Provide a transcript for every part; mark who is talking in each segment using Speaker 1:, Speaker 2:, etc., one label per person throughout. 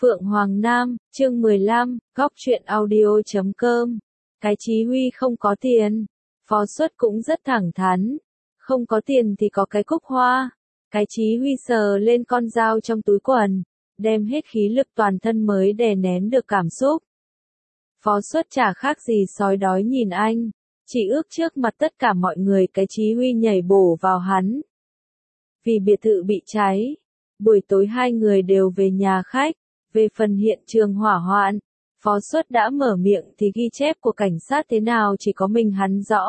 Speaker 1: Phượng Hoàng Nam, chương 15, góc truyện audio.com. Cái Chí Huy không có tiền. Phó Xuất cũng rất thẳng thắn. Không có tiền thì có cái cúc hoa. Cái Chí Huy sờ lên con dao trong túi quần, đem hết khí lực toàn thân mới đè nén được cảm xúc. Phó Xuất chả khác gì sói đói nhìn anh, chỉ ước trước mặt tất cả mọi người cái Chí Huy nhảy bổ vào hắn. Vì biệt thự bị cháy, buổi tối hai người đều về nhà khách. Về phần hiện trường hỏa hoạn, Phó Xuất đã mở miệng thì ghi chép của cảnh sát thế nào chỉ có mình hắn rõ.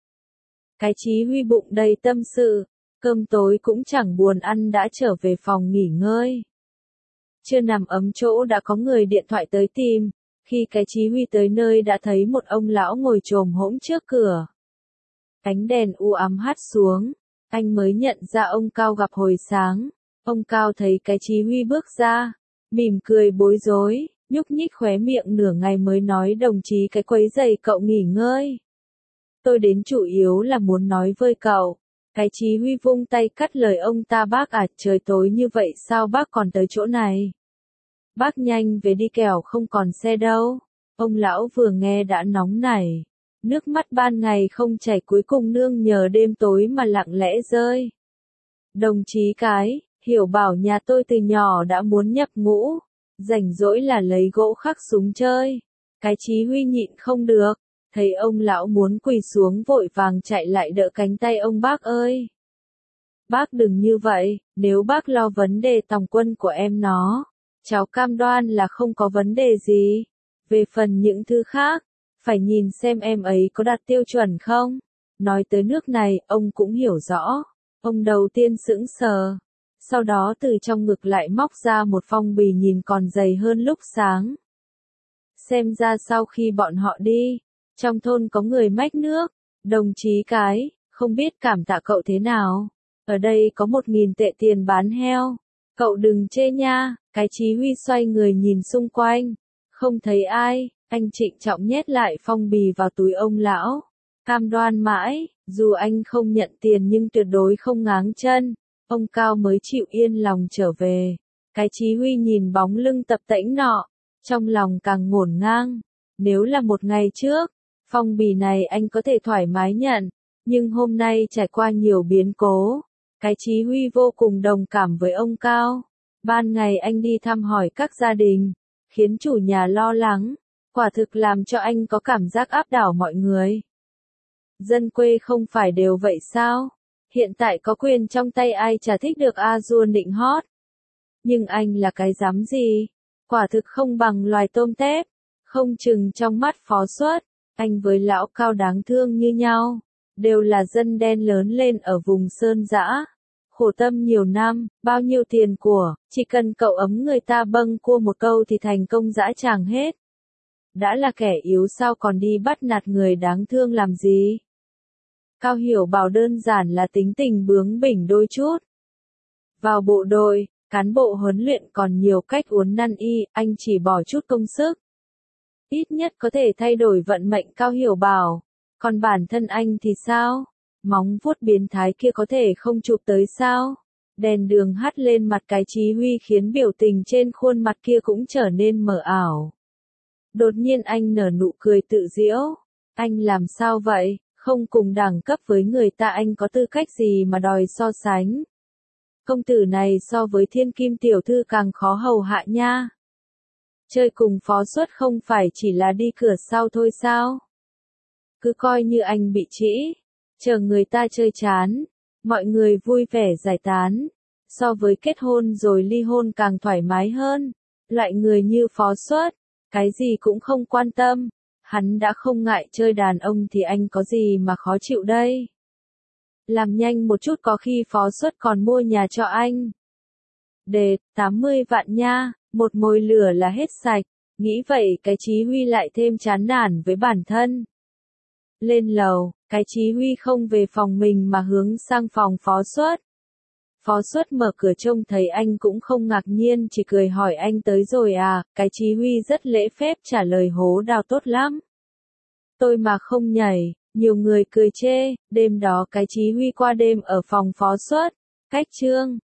Speaker 1: Cái Chí Huy bụng đầy tâm sự, cơm tối cũng chẳng buồn ăn đã trở về phòng nghỉ ngơi. Chưa nằm ấm chỗ đã có người điện thoại tới tìm, khi cái Chí Huy tới nơi đã thấy một ông lão ngồi chồm hổm trước cửa. Ánh đèn u ám hắt xuống, anh mới nhận ra ông Cao gặp hồi sáng. Ông Cao thấy cái Chí Huy bước ra, mỉm cười bối rối, nhúc nhích khóe miệng nửa ngày mới nói đồng chí cái quấy rầy cậu nghỉ ngơi. Tôi đến chủ yếu là muốn nói với cậu. Cái Chí Huy vung tay cắt lời ông ta. Bác à, trời tối như vậy sao bác còn tới chỗ này? Bác nhanh về đi kẻo không còn xe đâu. Ông lão vừa nghe đã nóng nảy. Nước mắt ban ngày không chảy cuối cùng nương nhờ đêm tối mà lặng lẽ rơi. Đồng chí cái, hiểu bảo nhà tôi từ nhỏ đã muốn nhập ngũ. Rảnh rỗi là lấy gỗ khắc súng chơi. Cái Chí Huy nhịn không được. Thấy ông lão muốn quỳ xuống vội vàng chạy lại đỡ cánh tay ông. Bác ơi! Bác đừng như vậy, nếu bác lo vấn đề tòng quân của em nó, cháu cam đoan là không có vấn đề gì. Về phần những thứ khác, phải nhìn xem em ấy có đạt tiêu chuẩn không. Nói tới nước này, ông cũng hiểu rõ. Ông đầu tiên sững sờ. Sau đó từ trong ngực lại móc ra một phong bì nhìn còn dày hơn lúc sáng. Xem ra sau khi bọn họ đi, trong thôn có người mách nước. Đồng chí cái, không biết cảm tạ cậu thế nào. Ở đây có 1.000 tệ tiền bán heo. Cậu đừng chê nha. Cái Chí Huy xoay người nhìn xung quanh. Không thấy ai, anh trịnh trọng nhét lại phong bì vào túi ông lão. Cam đoan mãi, dù anh không nhận tiền nhưng tuyệt đối không ngáng chân. Ông Cao mới chịu yên lòng trở về. Cái Chí Huy nhìn bóng lưng tập tễnh nọ, trong lòng càng ngổn ngang. Nếu là một ngày trước, phong bì này anh có thể thoải mái nhận, nhưng hôm nay trải qua nhiều biến cố. Cái Chí Huy vô cùng đồng cảm với ông Cao. Ban ngày anh đi thăm hỏi các gia đình, khiến chủ nhà lo lắng, quả thực làm cho anh có cảm giác áp đảo mọi người. Dân quê không phải đều vậy sao? Hiện tại có quyền trong tay ai chả thích được a dua nịnh hót. Nhưng anh là cái dám gì? Quả thực không bằng loài tôm tép. Không chừng trong mắt Phó Xuất, anh với lão Cao đáng thương như nhau. Đều là dân đen lớn lên ở vùng sơn dã. Khổ tâm nhiều năm, bao nhiêu tiền của, chỉ cần cậu ấm người ta bâng cua một câu thì thành công dã tràng hết. Đã là kẻ yếu sao còn đi bắt nạt người đáng thương làm gì? Cao Hiểu Bảo đơn giản là tính tình bướng bỉnh đôi chút. Vào bộ đội, cán bộ huấn luyện còn nhiều cách uốn năn y, anh chỉ bỏ chút công sức. Ít nhất có thể thay đổi vận mệnh Cao Hiểu Bảo. Còn bản thân anh thì sao? Móng vuốt biến thái kia có thể không chụp tới sao? Đèn đường hắt lên mặt cái Chí Huy khiến biểu tình trên khuôn mặt kia cũng trở nên mờ ảo. Đột nhiên anh nở nụ cười tự giễu. Anh làm sao vậy? Không cùng đẳng cấp với người ta anh có tư cách gì mà đòi so sánh. Công tử này so với thiên kim tiểu thư càng khó hầu hạ nha. Chơi cùng Phó Xuất không phải chỉ là đi cửa sau thôi sao? Cứ coi như anh bị trĩ, chờ người ta chơi chán, mọi người vui vẻ giải tán. So với kết hôn rồi ly hôn càng thoải mái hơn. Loại người như Phó Xuất, cái gì cũng không quan tâm. Hắn đã không ngại chơi đàn ông thì anh có gì mà khó chịu đây. Làm nhanh một chút có khi Phó Xuất còn mua nhà cho anh. Đề, 80 vạn nha, một mồi lửa là hết sạch. Nghĩ vậy cái Chí Huy lại thêm chán nản với bản thân. Lên lầu, cái Chí Huy không về phòng mình mà hướng sang phòng Phó Xuất. Phó Xuất mở cửa trông thấy anh cũng không ngạc nhiên, chỉ cười hỏi anh tới rồi à. Cái Chí Huy rất lễ phép trả lời hố đào tốt lắm. Tôi mà không nhảy, nhiều người cười chê. Đêm đó cái Chí Huy qua đêm ở phòng Phó Xuất. Cách Trương,